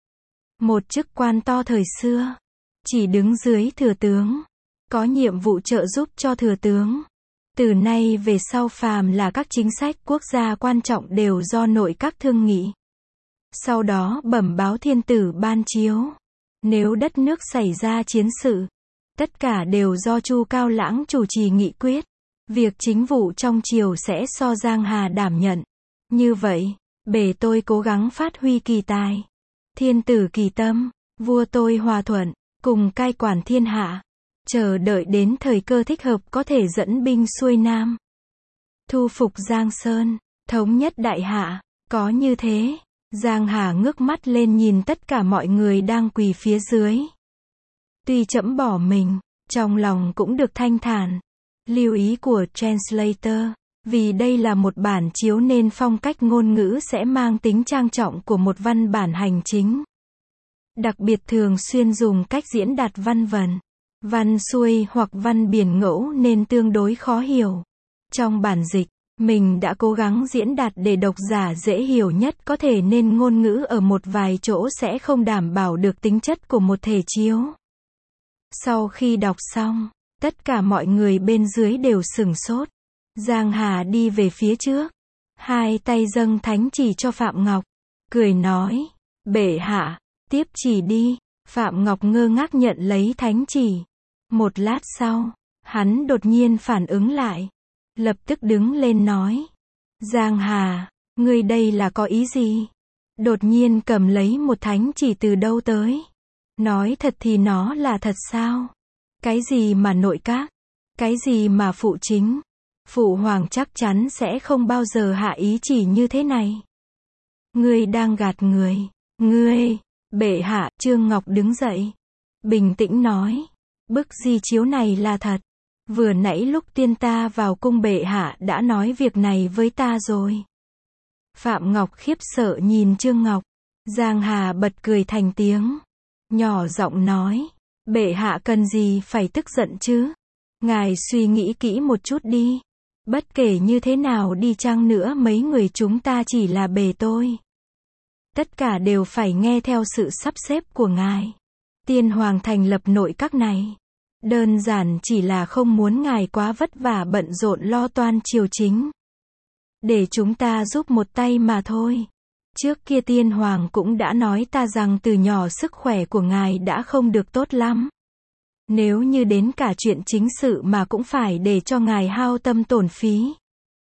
Speaker 1: Một chức quan to thời xưa. Chỉ đứng dưới thừa tướng. Có nhiệm vụ trợ giúp cho thừa tướng. Từ nay về sau phàm là các chính sách quốc gia quan trọng đều do nội các thương nghị. Sau đó bẩm báo thiên tử ban chiếu. Nếu đất nước xảy ra chiến sự, tất cả đều do Chu Cao Lãng chủ trì nghị quyết. Việc chính vụ trong triều sẽ do Giang Hà đảm nhận. Như vậy, bề tôi cố gắng phát huy kỳ tài. Thiên tử kỳ tâm, vua tôi hòa thuận, cùng cai quản thiên hạ. Chờ đợi đến thời cơ thích hợp có thể dẫn binh xuôi Nam. Thu phục Giang Sơn, thống nhất đại hạ, Có như thế, Giang Hà ngước mắt lên nhìn tất cả mọi người đang quỳ phía dưới. Tuy trẫm bỏ mình, trong lòng cũng được thanh thản. Lưu ý của translator, vì đây là một bản chiếu nên phong cách ngôn ngữ sẽ mang tính trang trọng của một văn bản hành chính. Đặc biệt thường xuyên dùng cách diễn đạt văn vần, văn xuôi hoặc văn biển ngẫu nên tương đối khó hiểu. Trong bản dịch, mình đã cố gắng diễn đạt để độc giả dễ hiểu nhất có thể nên ngôn ngữ ở một vài chỗ sẽ không đảm bảo được tính chất của một thể chiếu. Sau khi đọc xong, tất cả mọi người bên dưới đều sửng sốt. Giang Hà đi về phía trước, hai tay dâng thánh chỉ cho Phạm Ngọc, cười nói, bệ hạ, tiếp chỉ đi. Phạm Ngọc ngơ ngác nhận lấy thánh chỉ. Một lát sau, hắn đột nhiên phản ứng lại, lập tức đứng lên nói, Giang Hà, ngươi đây là có ý gì? Đột nhiên cầm lấy một thánh chỉ từ đâu tới? Nói thật thì nó là thật sao? Cái gì mà nội các? Cái gì mà phụ chính? Phụ hoàng chắc chắn sẽ không bao giờ hạ ý chỉ như thế này. Ngươi đang gạt người. Ngươi, bệ hạ. Trương Ngọc đứng dậy, bình tĩnh nói, bức di chiếu này là thật. Vừa nãy lúc tiên ta vào cung bệ hạ đã nói việc này với ta rồi. Phạm Ngọc khiếp sợ nhìn Trương Ngọc. Giang Hà bật cười thành tiếng, nhỏ giọng nói, bệ hạ cần gì phải tức giận chứ? Ngài suy nghĩ kỹ một chút đi. Bất kể như thế nào đi chăng nữa mấy người chúng ta chỉ là bề tôi. Tất cả đều phải nghe theo sự sắp xếp của ngài. Tiên hoàng thành lập nội các này, đơn giản chỉ là không muốn ngài quá vất vả bận rộn lo toan triều chính. Để chúng ta giúp một tay mà thôi. Trước kia tiên hoàng cũng đã nói ta rằng từ nhỏ sức khỏe của ngài đã không được tốt lắm. Nếu như đến cả chuyện chính sự mà cũng phải để cho ngài hao tâm tổn phí.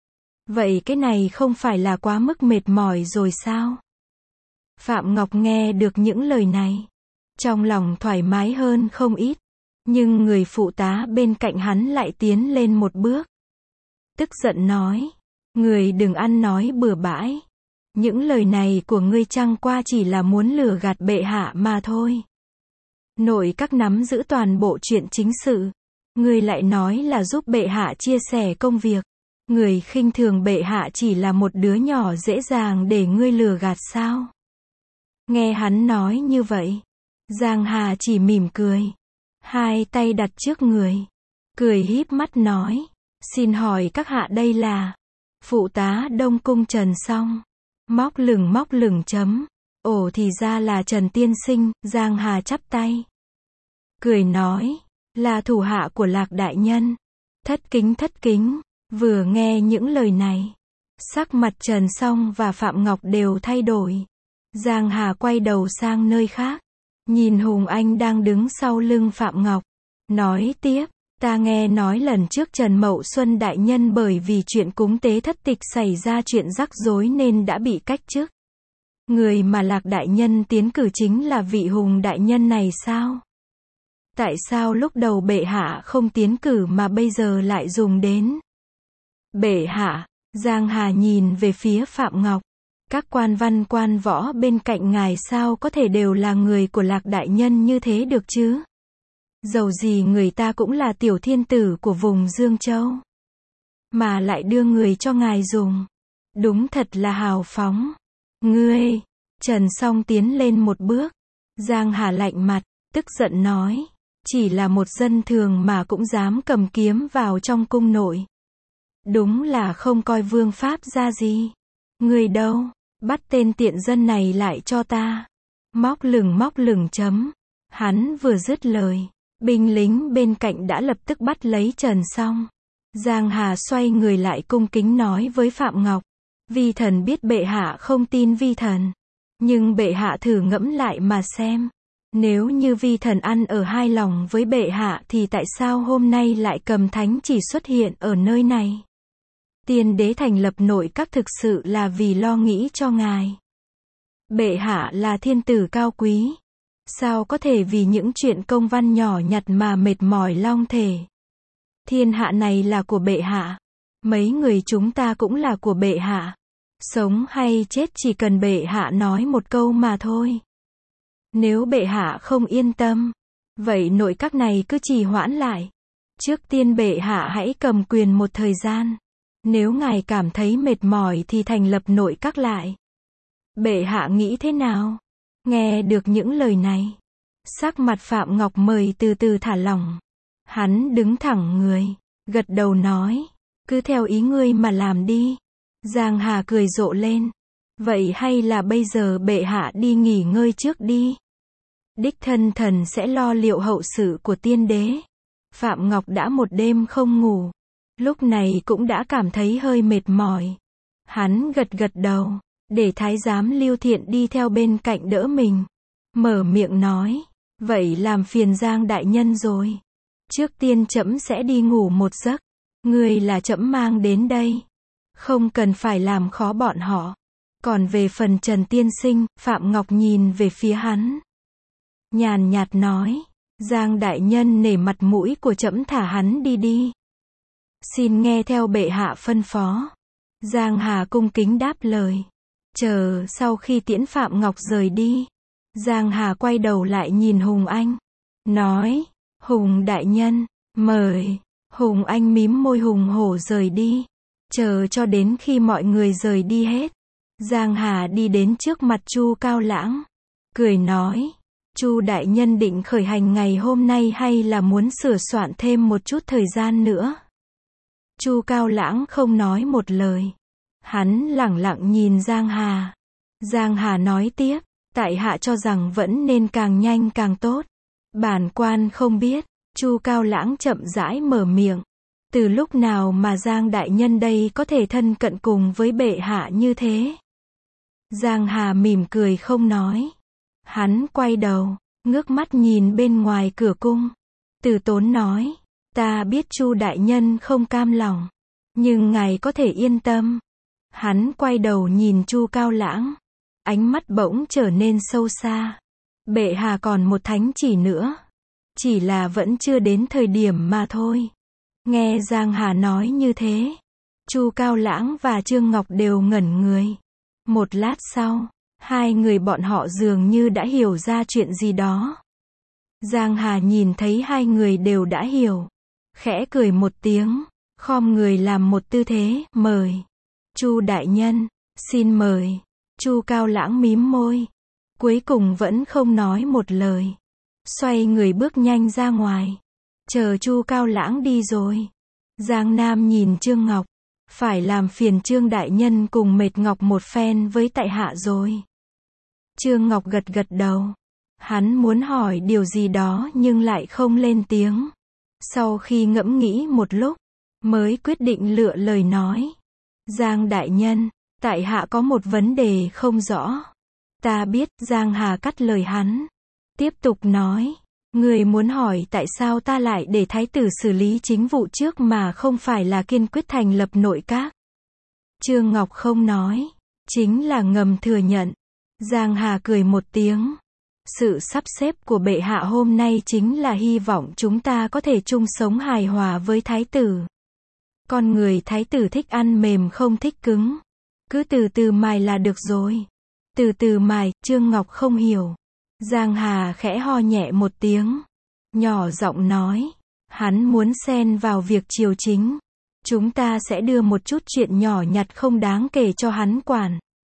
Speaker 1: Vậy cái này không phải là quá mức mệt mỏi rồi sao? Phạm Ngọc nghe được những lời này, trong lòng thoải mái hơn không ít. Nhưng người phụ tá bên cạnh hắn lại tiến lên một bước, tức giận nói, người đừng ăn nói bừa bãi. Những lời này của ngươi chẳng qua chỉ là muốn lừa gạt bệ hạ mà thôi. Nội các nắm giữ toàn bộ chuyện chính sự, ngươi lại nói là giúp bệ hạ chia sẻ công việc. Người khinh thường bệ hạ chỉ là một đứa nhỏ dễ dàng để ngươi lừa gạt sao? Nghe hắn nói như vậy, Giang Hà chỉ mỉm cười, hai tay đặt trước người, cười híp mắt nói, xin hỏi các hạ đây là phụ tá Đông Cung Trần Song. Móc lửng chấm. Ồ thì ra là Trần tiên sinh. Giang Hà chắp tay, cười nói, là thủ hạ của Lạc đại nhân. Thất kính. Vừa nghe những lời này, sắc mặt Trần Song và Phạm Ngọc đều thay đổi. Giang Hà quay đầu sang nơi khác, nhìn Hùng Anh đang đứng sau lưng Phạm Ngọc, nói tiếp, ta nghe nói lần trước Trần Mậu Xuân đại nhân bởi vì chuyện cúng tế thất tịch xảy ra chuyện rắc rối nên đã bị cách chức. Người mà Lạc đại nhân tiến cử chính là vị Hùng đại nhân này sao? Tại sao lúc đầu bệ hạ không tiến cử mà bây giờ lại dùng đến? Bệ hạ. Giang Hà nhìn về phía Phạm Ngọc. Các quan văn quan võ bên cạnh ngài sao có thể đều là người của Lạc đại nhân như thế được chứ? Dầu gì người ta cũng là tiểu thiên tử của vùng Dương Châu, mà lại đưa người cho ngài dùng. Đúng thật là hào phóng. Ngươi. Trần Song tiến lên một bước. Giang Hà lạnh mặt, tức giận nói, chỉ là một dân thường mà cũng dám cầm kiếm vào trong cung nội. Đúng là không coi vương pháp ra gì. Người đâu? Bắt tên tiện dân này lại cho ta. Móc lửng chấm. Hắn vừa dứt lời, binh lính bên cạnh đã lập tức bắt lấy Trần Song. Giang Hà xoay người lại cung kính nói với Phạm Ngọc, vi thần biết bệ hạ không tin vi thần, nhưng bệ hạ thử ngẫm lại mà xem. Nếu như vi thần ăn ở hai lòng với bệ hạ thì tại sao hôm nay lại cầm thánh chỉ xuất hiện ở nơi này? Tiên đế thành lập nội các thực sự là vì lo nghĩ cho ngài. Bệ hạ là thiên tử cao quý, sao có thể vì những chuyện công văn nhỏ nhặt mà mệt mỏi long thể? Thiên hạ này là của bệ hạ, mấy người chúng ta cũng là của bệ hạ. Sống hay chết chỉ cần bệ hạ nói một câu mà thôi. Nếu bệ hạ không yên tâm, vậy nội các này cứ trì hoãn lại. Trước tiên bệ hạ hãy cầm quyền một thời gian. Nếu ngài cảm thấy mệt mỏi thì thành lập nội các lại. Bệ hạ nghĩ thế nào? Nghe được những lời này, sắc mặt Phạm Ngọc Mời từ từ thả lỏng. Hắn đứng thẳng người, gật đầu nói, cứ theo ý ngươi mà làm đi. Giang Hà cười rộ lên. Vậy hay là bây giờ bệ hạ đi nghỉ ngơi trước đi. Đích thân thần sẽ lo liệu hậu sự của tiên đế. Phạm Ngọc đã một đêm không ngủ. Lúc này cũng đã cảm thấy hơi mệt mỏi. Hắn gật gật đầu, để thái giám Lưu Thiện đi theo bên cạnh đỡ mình. Mở miệng nói, vậy làm phiền Giang đại nhân rồi. Trước tiên trẫm sẽ đi ngủ một giấc. Người là trẫm mang đến đây. Không cần phải làm khó bọn họ. Còn về phần Trần tiên sinh, Phạm Ngọc nhìn về phía hắn. Nhàn nhạt nói, Giang đại nhân nể mặt mũi của trẫm thả hắn đi đi. Xin nghe theo bệ hạ phân phó. Giang Hà cung kính đáp lời. Chờ sau khi tiễn Phạm Ngọc rời đi, Giang Hà quay đầu lại nhìn Hùng Anh. Nói, Hùng đại nhân, mời. Hùng Anh mím môi hùng hổ rời đi. Chờ cho đến khi mọi người rời đi hết, Giang Hà đi đến trước mặt Chu Cao Lãng. Cười nói, Chu đại nhân định khởi hành ngày hôm nay hay là muốn sửa soạn thêm một chút thời gian nữa? Chu Cao Lãng không nói một lời. Hắn lẳng lặng nhìn Giang Hà. Giang Hà nói tiếp, tại hạ cho rằng vẫn nên càng nhanh càng tốt. Bản quan không biết. Chu Cao Lãng chậm rãi mở miệng. Từ lúc nào mà Giang đại nhân đây có thể thân cận cùng với bệ hạ như thế? Giang Hà mỉm cười không nói. Hắn quay đầu, ngước mắt nhìn bên ngoài cửa cung. Từ Tốn nói, ta biết Chu đại nhân không cam lòng, nhưng ngài có thể yên tâm. Hắn quay đầu nhìn Chu Cao Lãng, ánh mắt bỗng trở nên sâu xa. Bệ hạ còn một thánh chỉ nữa, chỉ là vẫn chưa đến thời điểm mà thôi. Nghe Giang Hà nói như thế, Chu Cao Lãng và Trương Ngọc đều ngẩn người. Một lát sau, hai người bọn họ dường như đã hiểu ra chuyện gì đó. Giang Hà nhìn thấy hai người đều đã hiểu, khẽ cười một tiếng, khom người làm một tư thế, mời. Chu đại nhân, xin mời. Chu Cao Lãng mím môi, cuối cùng vẫn không nói một lời. Xoay người bước nhanh ra ngoài. Chờ Chu Cao Lãng đi rồi, Giang Nam nhìn Trương Ngọc, phải làm phiền Trương đại nhân cùng mệt Ngọc một phen với tại hạ rồi. Trương Ngọc gật gật đầu. Hắn muốn hỏi điều gì đó nhưng lại không lên tiếng. Sau khi ngẫm nghĩ một lúc, mới quyết định lựa lời nói. Giang đại nhân, tại hạ có một vấn đề không rõ. Ta biết. Giang Hà cắt lời hắn, tiếp tục nói. Người muốn hỏi tại sao ta lại để thái tử xử lý chính vụ trước mà không phải là kiên quyết thành lập nội các? Trương Ngọc không nói, chính là ngầm thừa nhận. Giang Hà cười một tiếng. Sự sắp xếp của bệ hạ hôm nay chính là hy vọng chúng ta có thể chung sống hài hòa với thái tử. Con người thái tử thích ăn mềm không thích cứng. Cứ từ từ mài là được rồi. Từ từ mài. Trương Ngọc không hiểu. Giang Hà khẽ ho nhẹ một tiếng, nhỏ giọng nói, hắn muốn xen vào việc triều chính. Chúng ta sẽ đưa một chút chuyện nhỏ nhặt không đáng kể cho hắn quản.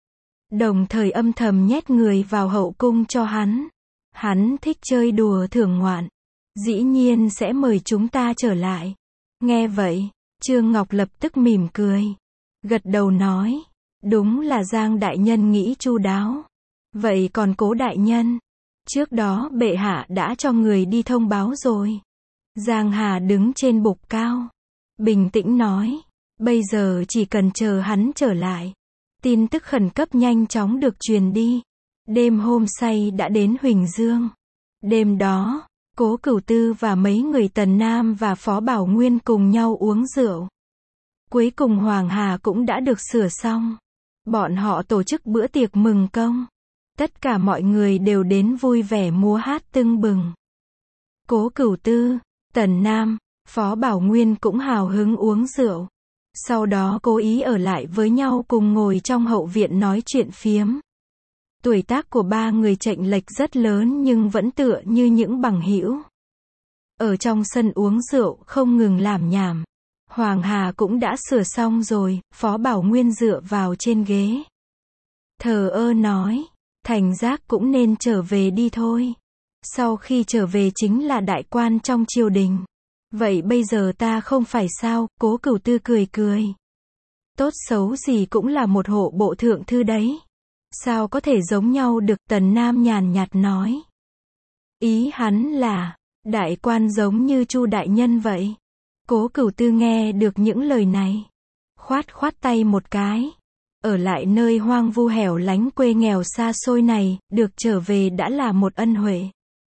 Speaker 1: Đồng thời âm thầm nhét người vào hậu cung cho hắn. Hắn thích chơi đùa thưởng ngoạn, dĩ nhiên sẽ mời chúng ta trở lại. Nghe vậy, Trương Ngọc lập tức mỉm cười, gật đầu nói, đúng là Giang đại nhân nghĩ chu đáo. Vậy còn Cố đại nhân? Trước đó bệ hạ đã cho người đi thông báo rồi. Giang Hà đứng trên bục cao, bình tĩnh nói, bây giờ chỉ cần chờ hắn trở lại. Tin tức khẩn cấp nhanh chóng được truyền đi. Đêm hôm say đã đến Huỳnh Dương. Đêm đó, Cố Cửu Tư và mấy người Tần Nam và Phó Bảo Nguyên cùng nhau uống rượu. Cuối cùng Hoàng Hà cũng đã được sửa xong. Bọn họ tổ chức bữa tiệc mừng công. Tất cả mọi người đều đến vui vẻ múa hát tưng bừng. Cố Cửu Tư, Tần Nam, Phó Bảo Nguyên cũng hào hứng uống rượu. Sau đó cố ý ở lại với nhau cùng ngồi trong hậu viện nói chuyện phiếm. Tuổi tác của ba người chênh lệch rất lớn nhưng vẫn tựa như những bằng hữu. Ở trong sân uống rượu không ngừng lảm nhảm. Hoàng Hà cũng đã sửa xong rồi, Phó Bảo Nguyên dựa vào trên ghế. Thờ ơ nói, Thành Giác cũng nên trở về đi thôi. Sau khi trở về chính là đại quan trong triều đình. Vậy bây giờ ta không phải sao, Cố Cửu Tư cười cười. Tốt xấu gì cũng là một hộ bộ thượng thư đấy. Sao có thể giống nhau được, Tần Nam nhàn nhạt nói. Ý hắn là, đại quan giống như Chu đại nhân vậy. Cố Cửu Tư nghe được những lời này. Khoát khoát tay một cái. Ở lại nơi hoang vu hẻo lánh quê nghèo xa xôi này, được trở về đã là một ân huệ.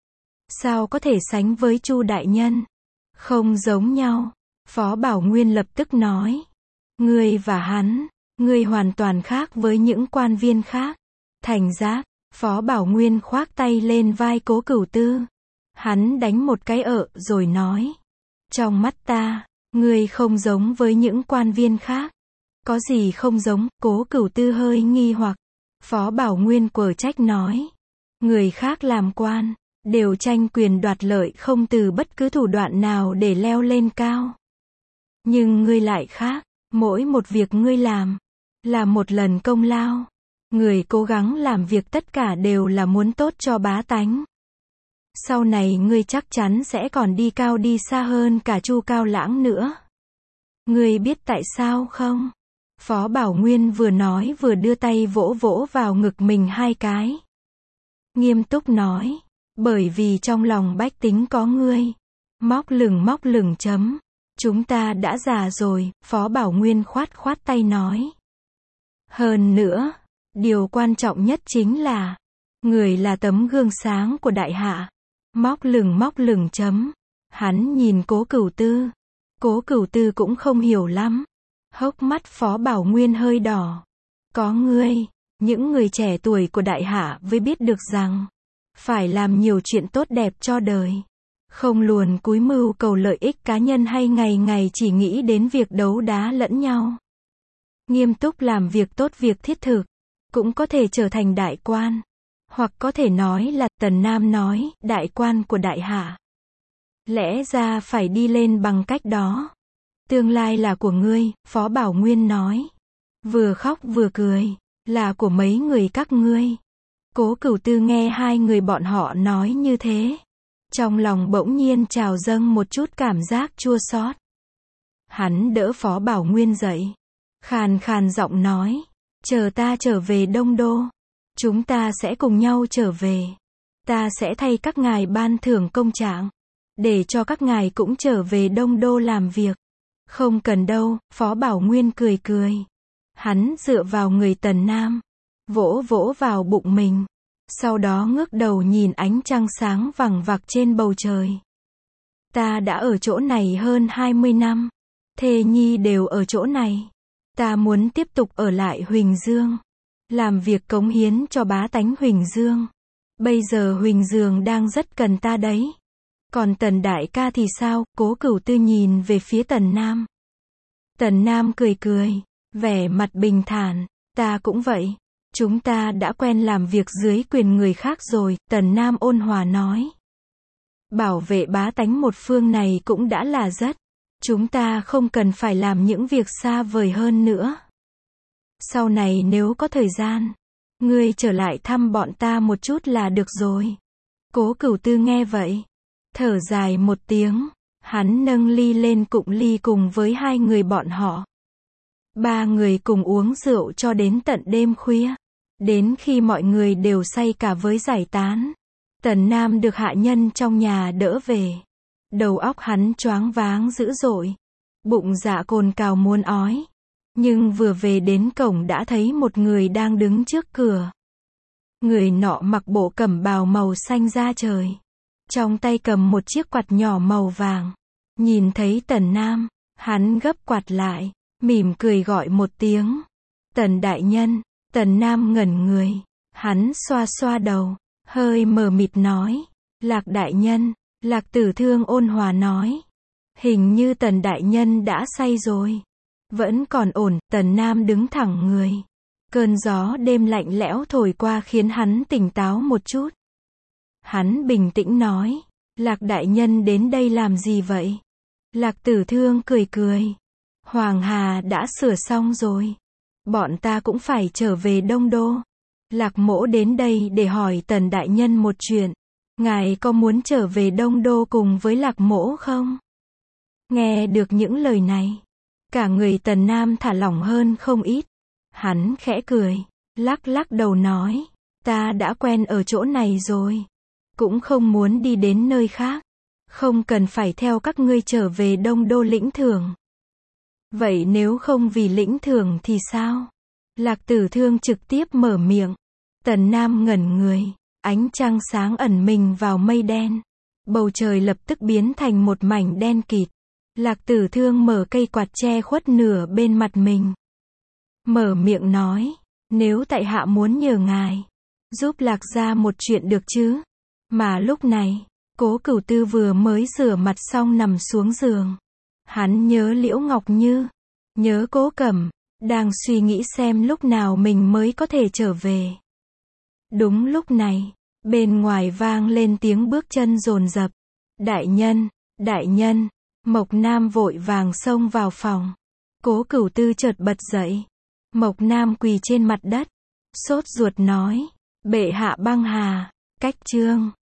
Speaker 1: Sao có thể sánh với Chu đại nhân? Không giống nhau. Phó Bảo Nguyên lập tức nói. Ngươi và hắn, ngươi hoàn toàn khác với những quan viên khác. Thành Giác, Phó Bảo Nguyên khoác tay lên vai Cố Cửu Tư. Hắn đánh một cái rồi nói. Trong mắt ta, ngươi không giống với những quan viên khác. Có gì không giống, Cố Cửu Tư hơi nghi hoặc. Phó Bảo Nguyên quở trách nói. Người khác làm quan, đều tranh quyền đoạt lợi không từ bất cứ thủ đoạn nào để leo lên cao. Nhưng ngươi lại khác, mỗi một việc ngươi làm, là một lần công lao. Người cố gắng làm việc tất cả đều là muốn tốt cho bá tánh. Sau này ngươi chắc chắn sẽ còn đi cao đi xa hơn cả Chu Cao Lãng nữa. Ngươi biết tại sao không? Phó Bảo Nguyên vừa nói vừa đưa tay vỗ vỗ vào ngực mình 2 cái. Nghiêm túc nói. Bởi vì trong lòng bách tính có ngươi. Móc lửng chấm. Chúng ta đã già rồi, Phó Bảo Nguyên khoát khoát tay nói. Hơn nữa, điều quan trọng nhất chính là, người là tấm gương sáng của đại hạ. Móc lửng chấm. Hắn nhìn Cố Cửu Tư. Cố Cửu Tư cũng không hiểu lắm. Hốc mắt Phó Bảo Nguyên hơi đỏ. Có ngươi, những người trẻ tuổi của đại hạ mới biết được rằng, phải làm nhiều chuyện tốt đẹp cho đời. Không luồn cúi mưu cầu lợi ích cá nhân hay ngày ngày chỉ nghĩ đến việc đấu đá lẫn nhau. Nghiêm túc làm việc tốt, việc thiết thực, cũng có thể trở thành đại quan. Hoặc có thể nói là, Tần Nam nói, đại quan của đại hạ. Lẽ ra phải đi lên bằng cách đó. Tương lai là của ngươi, Phó Bảo Nguyên nói. Vừa khóc vừa cười, là của mấy người các ngươi. Cố Cửu Tư nghe hai người bọn họ nói như thế. Trong lòng bỗng nhiên trào dâng một chút cảm giác chua xót. Hắn đỡ Phó Bảo Nguyên dậy. Khàn khàn giọng nói. Chờ ta trở về Đông Đô. Chúng ta sẽ cùng nhau trở về. Ta sẽ thay các ngài ban thưởng công trạng. Để cho các ngài cũng trở về Đông Đô làm việc. Không cần đâu, Phó Bảo Nguyên cười cười. Hắn dựa vào người Tần Nam. Vỗ vỗ vào bụng mình. Sau đó ngước đầu nhìn ánh trăng sáng vằng vặc trên bầu trời. Ta đã ở chỗ này hơn 20 năm. Thê nhi đều ở chỗ này. Ta muốn tiếp tục ở lại Huỳnh Dương. Làm việc cống hiến cho bá tánh Huỳnh Dương. Bây giờ Huỳnh Dương đang rất cần ta đấy. Còn Tần đại ca thì sao? Cố Cửu Tư nhìn về phía Tần Nam. Tần Nam cười cười, vẻ mặt bình thản. Ta cũng vậy. Chúng ta đã quen làm việc dưới quyền người khác rồi, Tần Nam ôn hòa nói. Bảo vệ bá tánh một phương này cũng đã là rất. Chúng ta không cần phải làm những việc xa vời hơn nữa. Sau này nếu có thời gian, ngươi trở lại thăm bọn ta một chút là được rồi. Cố Cửu Tư nghe vậy, thở dài một tiếng, hắn nâng ly lên cụng ly cùng với hai người bọn họ. Ba người cùng uống rượu cho đến tận đêm khuya. Đến khi mọi người đều say cả với giải tán. Tần Nam được hạ nhân trong nhà đỡ về. Đầu óc hắn choáng váng dữ dội. Bụng dạ cồn cào muốn ói. Nhưng vừa về đến cổng đã thấy một người đang đứng trước cửa. Người nọ mặc bộ cẩm bào màu xanh da trời. Trong tay cầm một chiếc quạt nhỏ màu vàng. Nhìn thấy Tần Nam, hắn gấp quạt lại, mỉm cười gọi một tiếng. Tần đại nhân. Tần Nam ngẩn người. Hắn xoa xoa đầu, hơi mờ mịt nói. Lạc đại nhân. Lạc Tử Thương ôn hòa nói. Hình như Tần đại nhân đã say rồi. Vẫn còn ổn, Tần Nam đứng thẳng người. Cơn gió đêm lạnh lẽo thổi qua khiến hắn tỉnh táo một chút. Hắn bình tĩnh nói, Lạc đại nhân đến đây làm gì vậy? Lạc Tử Thương cười cười. Hoàng Hà đã sửa xong rồi. Bọn ta cũng phải trở về Đông Đô. Lạc Mỗ đến đây để hỏi Tần đại nhân một chuyện. Ngài có muốn trở về Đông Đô cùng với Lạc Mỗ không? Nghe được những lời này, cả người Tần Nam thả lỏng hơn không ít. Hắn khẽ cười, lắc lắc đầu nói, ta đã quen ở chỗ này rồi. Cũng không muốn đi đến nơi khác. Không cần phải theo các ngươi trở về Đông Đô lĩnh thưởng. Vậy nếu không vì lĩnh thưởng thì sao? Lạc Tử Thương trực tiếp mở miệng. Tần Nam ngẩn người. Ánh trăng sáng ẩn mình vào mây đen. Bầu trời lập tức biến thành một mảnh đen kịt. Lạc Tử Thương mở cây quạt che khuất nửa bên mặt mình. Mở miệng nói, nếu tại hạ muốn nhờ ngài giúp Lạc gia một chuyện được chứ? Mà lúc này, Cố Cửu Tư vừa mới rửa mặt xong nằm xuống giường. Hắn nhớ Liễu Ngọc Như, nhớ Cố Cẩm, đang suy nghĩ xem lúc nào mình mới có thể trở về. Đúng lúc này, bên ngoài vang lên tiếng bước chân dồn dập. Đại nhân, Mộc Nam vội vàng xông vào phòng. Cố Cửu Tư chợt bật dậy. Mộc Nam quỳ trên mặt đất, sốt ruột nói, bệ hạ băng hà, cách chương